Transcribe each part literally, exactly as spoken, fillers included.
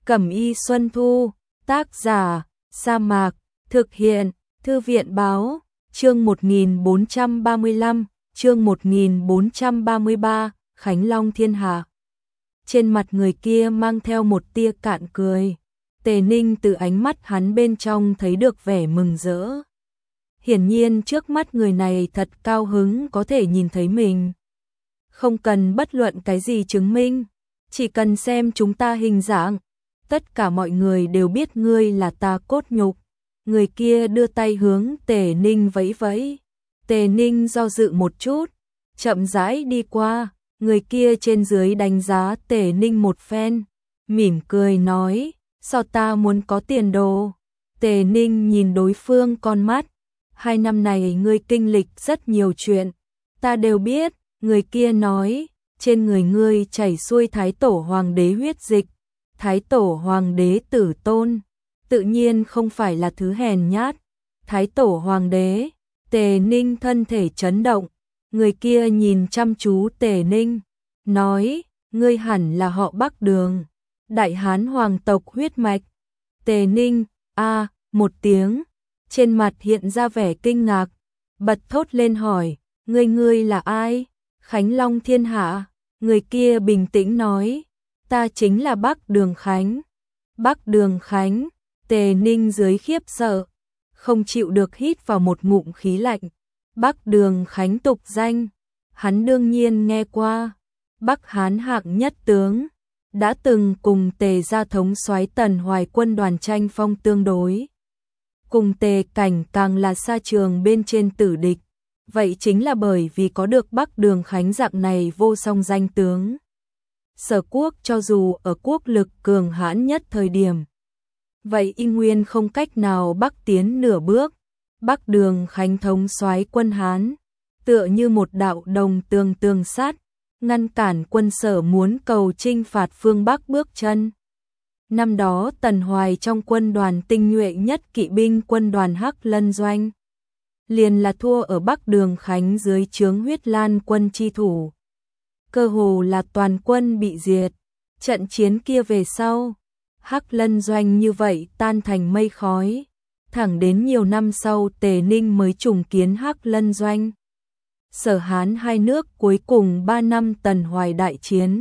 Cẩm y Xuân Thu, tác giả, Sa Mạc, thực hiện, Thư viện báo, chương một nghìn bốn trăm ba mươi lăm, chương một nghìn bốn trăm ba mươi ba, Khánh Long thiên hạ. Trên mặt người kia mang theo một tia cạn cười, Tề Ninh từ ánh mắt hắn bên trong thấy được vẻ mừng rỡ. Hiển nhiên trước mắt người này thật cao hứng có thể nhìn thấy mình. Không cần bất luận cái gì chứng minh, chỉ cần xem chúng ta hình dạng, tất cả mọi người đều biết ngươi là ta cốt nhục. Người kia đưa tay hướng Tề Ninh vẫy vẫy. Tề Ninh do dự một chút, chậm rãi đi qua, người kia trên dưới đánh giá Tề Ninh một phen, mỉm cười nói, sao ta muốn có tiền đồ. Tề Ninh nhìn đối phương con mắt, hai năm này ngươi kinh lịch rất nhiều chuyện, ta đều biết. Người kia nói, trên người ngươi chảy xuôi Thái Tổ Hoàng đế huyết dịch, Thái Tổ Hoàng đế tử tôn, tự nhiên không phải là thứ hèn nhát. Thái Tổ Hoàng đế, Tề Ninh thân thể chấn động, người kia nhìn chăm chú Tề Ninh, nói, ngươi hẳn là họ Bắc Đường, Đại Hán hoàng tộc huyết mạch. Tề Ninh, a, một tiếng, trên mặt hiện ra vẻ kinh ngạc, bật thốt lên hỏi, ngươi ngươi là ai? Khánh Long thiên hạ. Người kia bình tĩnh nói, ta chính là Bắc Đường Khánh. Bắc Đường Khánh. Tề Ninh dưới khiếp sợ, không chịu được hít vào một ngụm khí lạnh. Bắc Đường Khánh tục danh, hắn đương nhiên nghe qua. Bắc Hán hạng nhất tướng, đã từng cùng Tề gia thống soái Tần Hoài quân đoàn tranh phong tương đối. Cùng Tề Cảnh càng là xa trường bên trên tử địch. Vậy chính là bởi vì có được Bắc Đường Khánh dạng này vô song danh tướng. Sở quốc cho dù ở quốc lực cường hãn nhất thời điểm, vậy y nguyên không cách nào bắc tiến nửa bước. Bắc Đường Khánh thống soái quân Hán, tựa như một đạo đồng tường tường sát, ngăn cản quân Sở muốn cầu chinh phạt phương Bắc bước chân. Năm đó Tần Hoài trong quân đoàn tinh nhuệ nhất kỵ binh quân đoàn Hắc Lân Doanh, liền là thua ở Bắc Đường Khánh dưới trướng Huyết Lan quân chi thủ. Cơ hồ là toàn quân bị diệt. Trận chiến kia về sau, Hắc Lân Doanh như vậy tan thành mây khói. Thẳng đến nhiều năm sau Tề Ninh mới trùng kiến Hắc Lân Doanh. Sở Hán hai nước cuối cùng ba năm Tần Hoài đại chiến.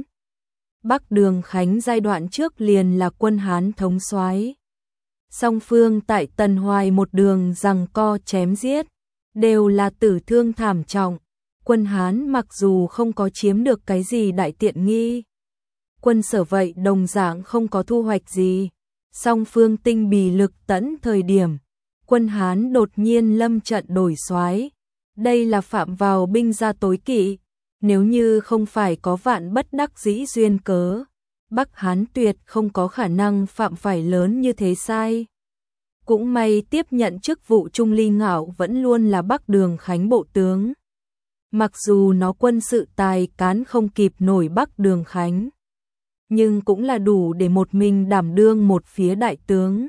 Bắc Đường Khánh giai đoạn trước liền là quân Hán thống soái. Song phương tại Tần Hoài một đường giằng co chém giết, đều là tử thương thảm trọng. Quân Hán mặc dù không có chiếm được cái gì đại tiện nghi, quân Sở vậy đồng dạng không có thu hoạch gì. Song phương tinh bì lực tẫn thời điểm, quân Hán đột nhiên lâm trận đổi soái. Đây là phạm vào binh gia tối kỵ. Nếu như không phải có vạn bất đắc dĩ duyên cớ, Bắc Hán tuyệt không có khả năng phạm phải lớn như thế sai. Cũng may tiếp nhận chức vụ Trung Ly Ngạo vẫn luôn là Bắc Đường Khánh bộ tướng. Mặc dù nó quân sự tài cán không kịp nổi Bắc Đường Khánh, nhưng cũng là đủ để một mình đảm đương một phía đại tướng.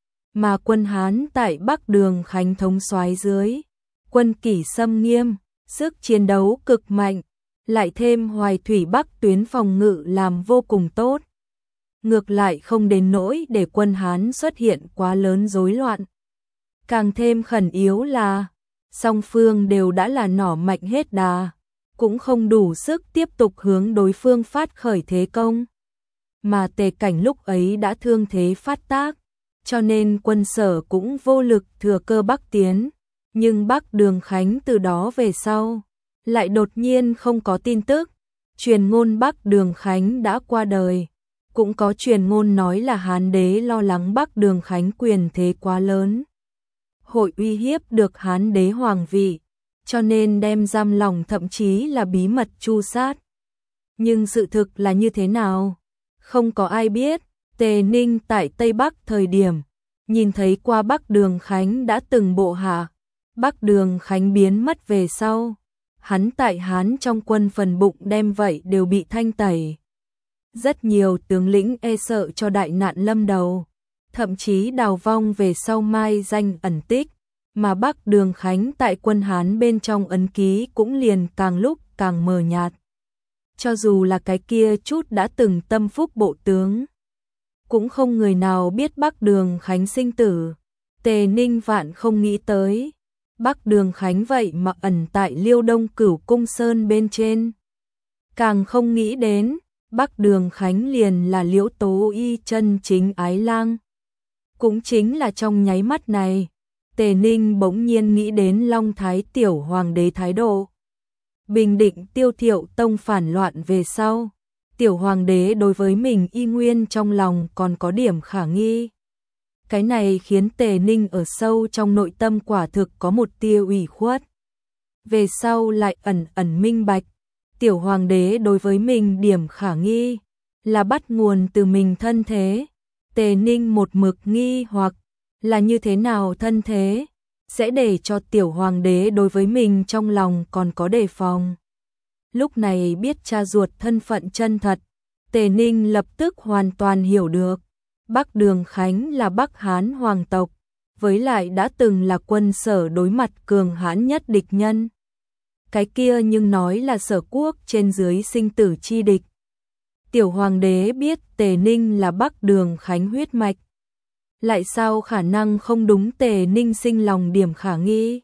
Mà quân Hán tại Bắc Đường Khánh thống soái dưới, quân kỷ xâm nghiêm, sức chiến đấu cực mạnh, lại thêm Hoài Thủy Bắc tuyến phòng ngự làm vô cùng tốt. Ngược lại không đến nỗi để quân Hán xuất hiện quá lớn rối loạn. Càng thêm khẩn yếu là, song phương đều đã là nỏ mạnh hết đà, cũng không đủ sức tiếp tục hướng đối phương phát khởi thế công. Mà Tề Cảnh lúc ấy đã thương thế phát tác, cho nên quân Sở cũng vô lực thừa cơ bắc tiến. Nhưng Bắc Đường Khánh từ đó về sau, lại đột nhiên không có tin tức. Truyền ngôn Bắc Đường Khánh đã qua đời. Cũng có truyền ngôn nói là Hán đế lo lắng Bắc Đường Khánh quyền thế quá lớn, hội uy hiếp được Hán đế hoàng vị, cho nên đem giam lòng thậm chí là bí mật tru sát. Nhưng sự thực là như thế nào? Không có ai biết. Tề Ninh tại Tây Bắc thời điểm, nhìn thấy qua Bắc Đường Khánh đã từng bộ hạ. Bắc Đường Khánh biến mất về sau, hắn tại Hán trong quân phần bụng đem vậy đều bị thanh tẩy. Rất nhiều tướng lĩnh e sợ cho đại nạn lâm đầu, thậm chí đào vong về sau mai danh ẩn tích, mà Bắc Đường Khánh tại quân Hán bên trong ấn ký cũng liền càng lúc càng mờ nhạt. Cho dù là cái kia chút đã từng tâm phúc bộ tướng, cũng không người nào biết Bắc Đường Khánh sinh tử. Tề Ninh vạn không nghĩ tới, Bắc Đường Khánh vậy mà ẩn tại Liêu Đông Cửu Cung Sơn bên trên. Càng không nghĩ đến, Bắc Đường Khánh liền là Liễu Tố Y chân chính ái lang. Cũng chính là trong nháy mắt này, Tề Ninh bỗng nhiên nghĩ đến Long Thái Tiểu Hoàng đế thái độ. Bình định Tiêu Thiệu Tông phản loạn về sau, Tiểu Hoàng đế đối với mình y nguyên trong lòng còn có điểm khả nghi. Cái này khiến Tề Ninh ở sâu trong nội tâm quả thực có một tia ủy khuất. Về sau lại ẩn ẩn minh bạch, Tiểu Hoàng đế đối với mình điểm khả nghi là bắt nguồn từ mình thân thế. Tề Ninh một mực nghi hoặc là như thế nào thân thế sẽ để cho Tiểu Hoàng đế đối với mình trong lòng còn có đề phòng. Lúc này biết cha ruột thân phận chân thật, Tề Ninh lập tức hoàn toàn hiểu được. Bắc Đường Khánh là Bắc Hán hoàng tộc, với lại đã từng là quân Sở đối mặt cường hãn nhất địch nhân. Cái kia nhưng nói là Sở quốc trên dưới sinh tử chi địch. Tiểu Hoàng đế biết Tề Ninh là Bắc Đường Khánh huyết mạch, lại sao khả năng không đúng Tề Ninh sinh lòng điểm khả nghi.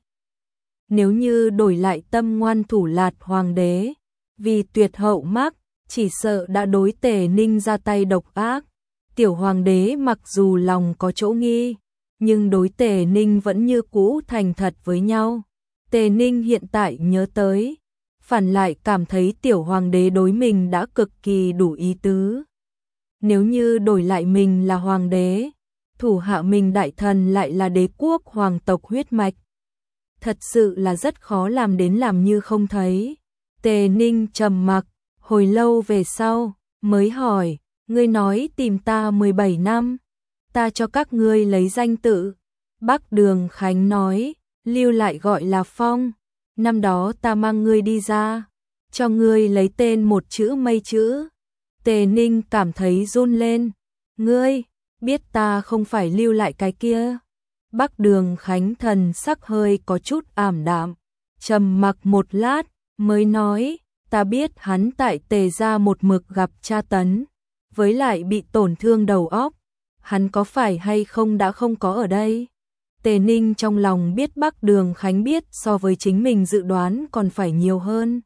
Nếu như đổi lại tâm ngoan thủ lạt Hoàng đế, vì tuyệt hậu mắc, chỉ sợ đã đối Tề Ninh ra tay độc ác. Tiểu Hoàng đế mặc dù lòng có chỗ nghi, nhưng đối Tề Ninh vẫn như cũ thành thật với nhau. Tề Ninh hiện tại nhớ tới, phản lại cảm thấy Tiểu Hoàng đế đối mình đã cực kỳ đủ ý tứ. Nếu như đổi lại mình là Hoàng đế, thủ hạ mình đại thần lại là đế quốc hoàng tộc huyết mạch, thật sự là rất khó làm đến làm như không thấy. Tề Ninh trầm mặc, hồi lâu về sau, mới hỏi, ngươi nói tìm ta mười bảy năm, ta cho các ngươi lấy danh tự. Bắc Đường Khánh nói, lưu lại gọi là Phong, năm đó ta mang ngươi đi ra, cho ngươi lấy tên một chữ mây chữ. Tề Ninh cảm thấy run lên, ngươi, biết ta không phải lưu lại cái kia. Bắc Đường Khánh thần sắc hơi có chút ảm đạm, trầm mặc một lát, mới nói, ta biết hắn tại Tề gia một mực gặp tra tấn, với lại bị tổn thương đầu óc, hắn có phải hay không đã không có ở đây. Tề Ninh trong lòng biết Bắc Đường Khánh biết so với chính mình dự đoán còn phải nhiều hơn.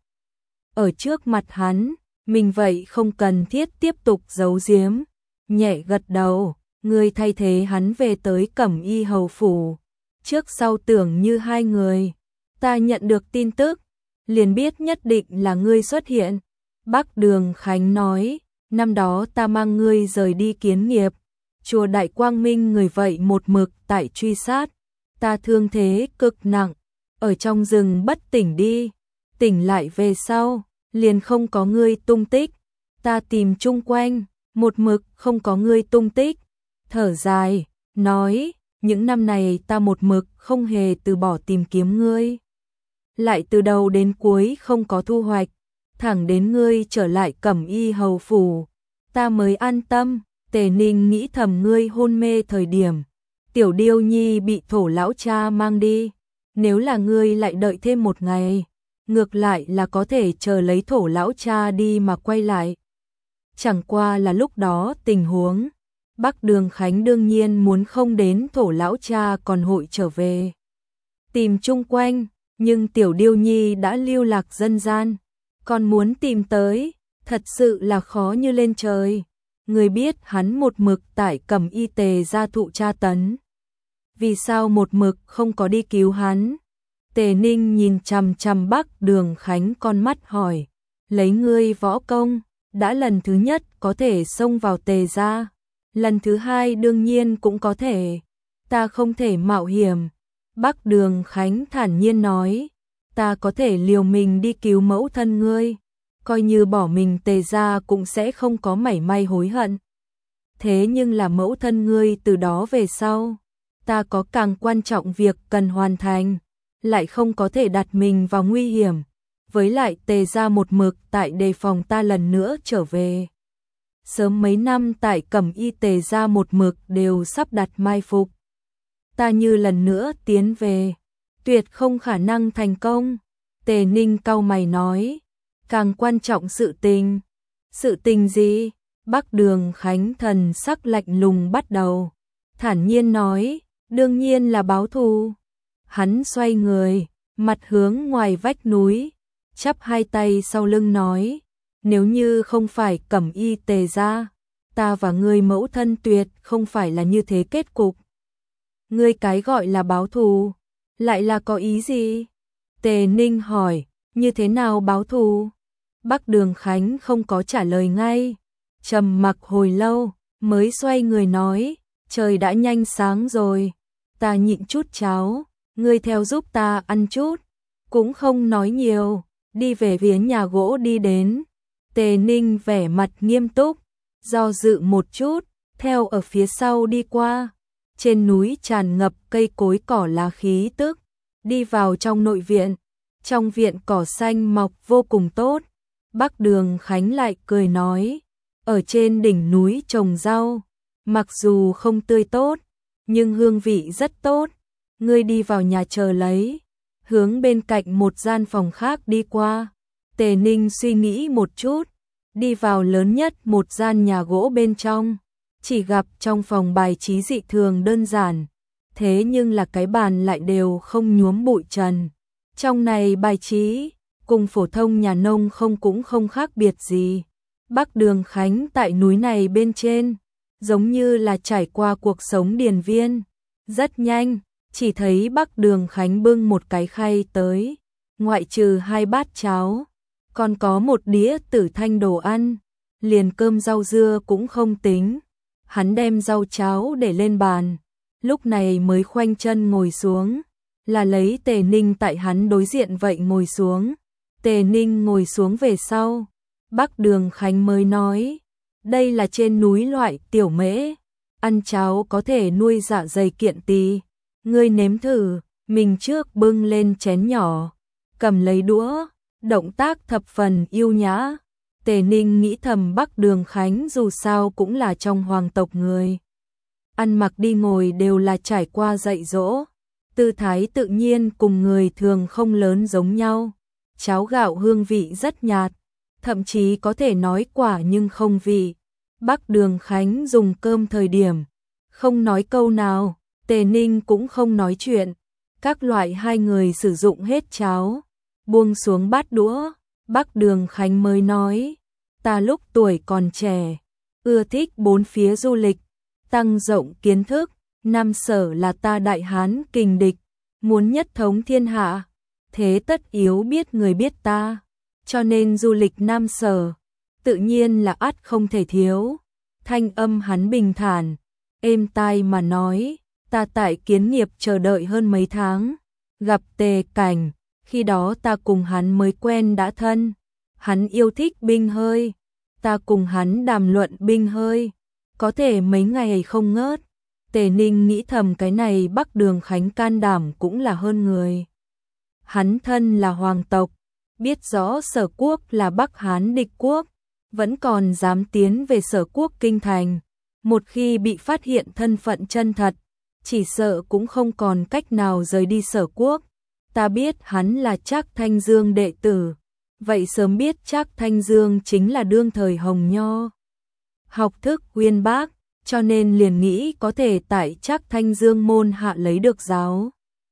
Ở trước mặt hắn, mình vậy không cần thiết tiếp tục giấu giếm, nhẹ gật đầu, người thay thế hắn về tới Cẩm Y hầu phủ, trước sau tưởng như hai người. Ta nhận được tin tức, liền biết nhất định là ngươi xuất hiện. Bắc Đường Khánh nói, năm đó ta mang ngươi rời đi kiến nghiệp, chùa Đại Quang Minh người vậy một mực tại truy sát, ta thương thế cực nặng, ở trong rừng bất tỉnh đi, tỉnh lại về sau, liền không có ngươi tung tích, ta tìm chung quanh, một mực không có ngươi tung tích, thở dài, nói, những năm này ta một mực không hề từ bỏ tìm kiếm ngươi, lại từ đầu đến cuối không có thu hoạch, thẳng đến ngươi trở lại Cẩm Y hầu phủ, ta mới an tâm. Tề Ninh nghĩ thầm ngươi hôn mê thời điểm, Tiểu Điêu Nhi bị thổ lão cha mang đi, nếu là ngươi lại đợi thêm một ngày, ngược lại là có thể chờ lấy thổ lão cha đi mà quay lại. Chẳng qua là lúc đó tình huống, Bắc Đường Khánh đương nhiên muốn không đến thổ lão cha còn hội trở về. Tìm chung quanh, nhưng Tiểu Điêu Nhi đã lưu lạc dân gian, còn muốn tìm tới, thật sự là khó như lên trời. Người biết hắn một mực tại Cẩm Y Tề gia thụ tra tấn, vì sao một mực không có đi cứu hắn? Tề Ninh nhìn chằm chằm Bắc Đường Khánh con mắt hỏi, lấy ngươi võ công, đã lần thứ nhất có thể xông vào Tề gia, lần thứ hai đương nhiên cũng có thể, ta không thể mạo hiểm. Bắc Đường Khánh thản nhiên nói, ta có thể liều mình đi cứu mẫu thân ngươi, coi như bỏ mình Tề gia cũng sẽ không có mảy may hối hận. Thế nhưng là mẫu thân ngươi từ đó về sau, ta có càng quan trọng việc cần hoàn thành, lại không có thể đặt mình vào nguy hiểm, với lại Tề gia một mực tại đề phòng ta lần nữa trở về. Sớm mấy năm tại Cẩm Y Tề gia một mực đều sắp đặt mai phục, ta như lần nữa tiến về, tuyệt không khả năng thành công. Tề Ninh cau mày nói, càng quan trọng sự tình. Sự tình gì? Bắc Đường Khánh thần sắc lạnh lùng bắt đầu, thản nhiên nói, đương nhiên là báo thù. Hắn xoay người, mặt hướng ngoài vách núi, chắp hai tay sau lưng nói, nếu như không phải Cẩm Y Tề gia, ta và ngươi mẫu thân tuyệt không phải là như thế kết cục. Ngươi cái gọi là báo thù, lại là có ý gì? Tề Ninh hỏi, như thế nào báo thù? Bắc Đường Khánh không có trả lời ngay, trầm mặc hồi lâu, mới xoay người nói, trời đã nhanh sáng rồi, ta nhịn chút cháo, ngươi theo giúp ta ăn chút, cũng không nói nhiều, đi về phía nhà gỗ đi đến. Tề Ninh vẻ mặt nghiêm túc, do dự một chút, theo ở phía sau đi qua. Trên núi tràn ngập cây cối cỏ lá khí tức, đi vào trong nội viện. Trong viện cỏ xanh mọc vô cùng tốt. Bắc Đường Khánh lại cười nói, ở trên đỉnh núi trồng rau, mặc dù không tươi tốt, nhưng hương vị rất tốt. Ngươi đi vào nhà chờ lấy, hướng bên cạnh một gian phòng khác đi qua. Tề Ninh suy nghĩ một chút, đi vào lớn nhất một gian nhà gỗ bên trong, chỉ gặp trong phòng bài trí dị thường đơn giản, thế nhưng là cái bàn lại đều không nhuốm bụi trần. Trong này bài trí, cùng phổ thông nhà nông không cũng không khác biệt gì. Bắc Đường Khánh tại núi này bên trên, giống như là trải qua cuộc sống điền viên. Rất nhanh, chỉ thấy Bắc Đường Khánh bưng một cái khay tới, ngoại trừ hai bát cháo, còn có một đĩa tử thanh đồ ăn, liền cơm rau dưa cũng không tính. Hắn đem rau cháo để lên bàn, lúc này mới khoanh chân ngồi xuống, là lấy Tề Ninh tại hắn đối diện vậy ngồi xuống. Tề Ninh ngồi xuống về sau, Bắc Đường Khánh mới nói, đây là trên núi loại tiểu mễ, ăn cháo có thể nuôi dạ dày kiện tỳ, ngươi nếm thử. Mình trước bưng lên chén nhỏ, cầm lấy đũa, động tác thập phần yêu nhã. Tề Ninh nghĩ thầm Bắc Đường Khánh dù sao cũng là trong hoàng tộc người, ăn mặc đi ngồi đều là trải qua dạy dỗ, tư thái tự nhiên cùng người thường không lớn giống nhau. Cháo gạo hương vị rất nhạt, thậm chí có thể nói quả nhưng không vị. Bắc Đường Khánh dùng cơm thời điểm, không nói câu nào, Tề Ninh cũng không nói chuyện. Các loại hai người sử dụng hết cháo, buông xuống bát đũa, Bắc Đường Khánh mới nói, ta lúc tuổi còn trẻ, ưa thích bốn phía du lịch, tăng rộng kiến thức, Nam Sở là ta đại hán kình địch, muốn nhất thống thiên hạ, thế tất yếu biết người biết ta, cho nên du lịch Nam Sở, tự nhiên là ắt không thể thiếu. Thanh âm hắn bình thản, êm tai mà nói, ta tại Kiến Nghiệp chờ đợi hơn mấy tháng, gặp Tề Cảnh, khi đó ta cùng hắn mới quen đã thân, hắn yêu thích binh hơi, ta cùng hắn đàm luận binh hơi, có thể mấy ngày không ngớt. Tề Ninh nghĩ thầm cái này Bắc Đường Khánh can đảm cũng là hơn người. Hắn thân là hoàng tộc, biết rõ Sở Quốc là Bắc Hán địch quốc, vẫn còn dám tiến về Sở Quốc kinh thành. Một khi bị phát hiện thân phận chân thật, chỉ sợ cũng không còn cách nào rời đi Sở Quốc. Ta biết hắn là Trác Thanh Dương đệ tử, vậy sớm biết Trác Thanh Dương chính là đương thời Hồng Nho. Học thức uyên bác, cho nên liền nghĩ có thể tại Trác Thanh Dương môn hạ lấy được giáo.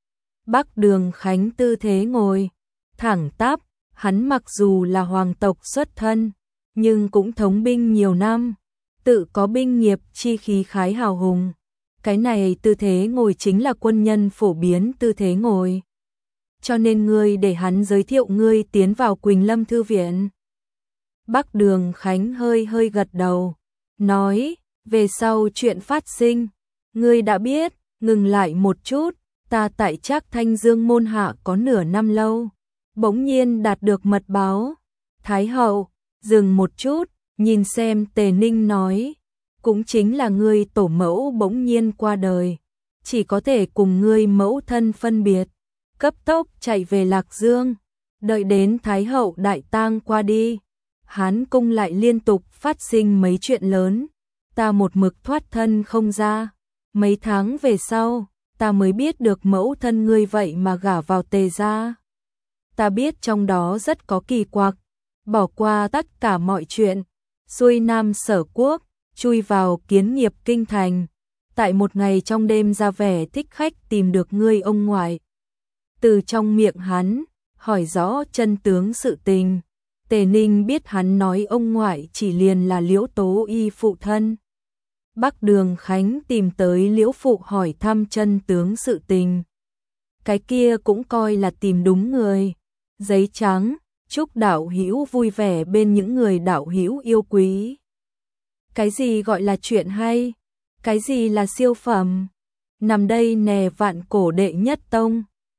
Bắc Đường Khánh tư thế ngồi, thẳng tắp, hắn mặc dù là hoàng tộc xuất thân, nhưng cũng thống binh nhiều năm, tự có binh nghiệp chi khí khái hào hùng. Cái này tư thế ngồi chính là quân nhân phổ biến tư thế ngồi. Cho nên ngươi để hắn giới thiệu ngươi tiến vào Quỳnh Lâm Thư Viện. Bắc Đường Khánh hơi hơi gật đầu, nói, về sau chuyện phát sinh, ngươi đã biết. Ngừng lại một chút, ta tại Trác Thanh Dương môn hạ có nửa năm lâu, bỗng nhiên đạt được mật báo. Thái hậu, dừng một chút, nhìn xem Tề Ninh nói, cũng chính là ngươi tổ mẫu bỗng nhiên qua đời, chỉ có thể cùng ngươi mẫu thân phân biệt, cấp tốc chạy về Lạc Dương, đợi đến Thái hậu đại tang qua đi, Hán cung lại liên tục phát sinh mấy chuyện lớn, ta một mực thoát thân không ra, mấy tháng về sau, ta mới biết được mẫu thân ngươi vậy mà gả vào Tề gia. Ta biết trong đó rất có kỳ quặc, bỏ qua tất cả mọi chuyện, xuôi Nam Sở Quốc, chui vào Kiến Nghiệp kinh thành. Tại một ngày trong đêm ra vẻ thích khách tìm được ngươi ông ngoại. Từ trong miệng hắn, hỏi rõ chân tướng sự tình. Tề Ninh biết hắn nói ông ngoại chỉ liền là Liễu Tố Y phụ thân. Bắc Đường Khánh tìm tới Liễu phụ hỏi thăm chân tướng sự tình. Cái kia cũng coi là tìm đúng người. Giấy trắng, chúc đạo hữu vui vẻ bên những người đạo hữu yêu quý. Cái gì gọi là chuyện hay? Cái gì là siêu phẩm? Nằm đây nè vạn cổ đệ nhất tông.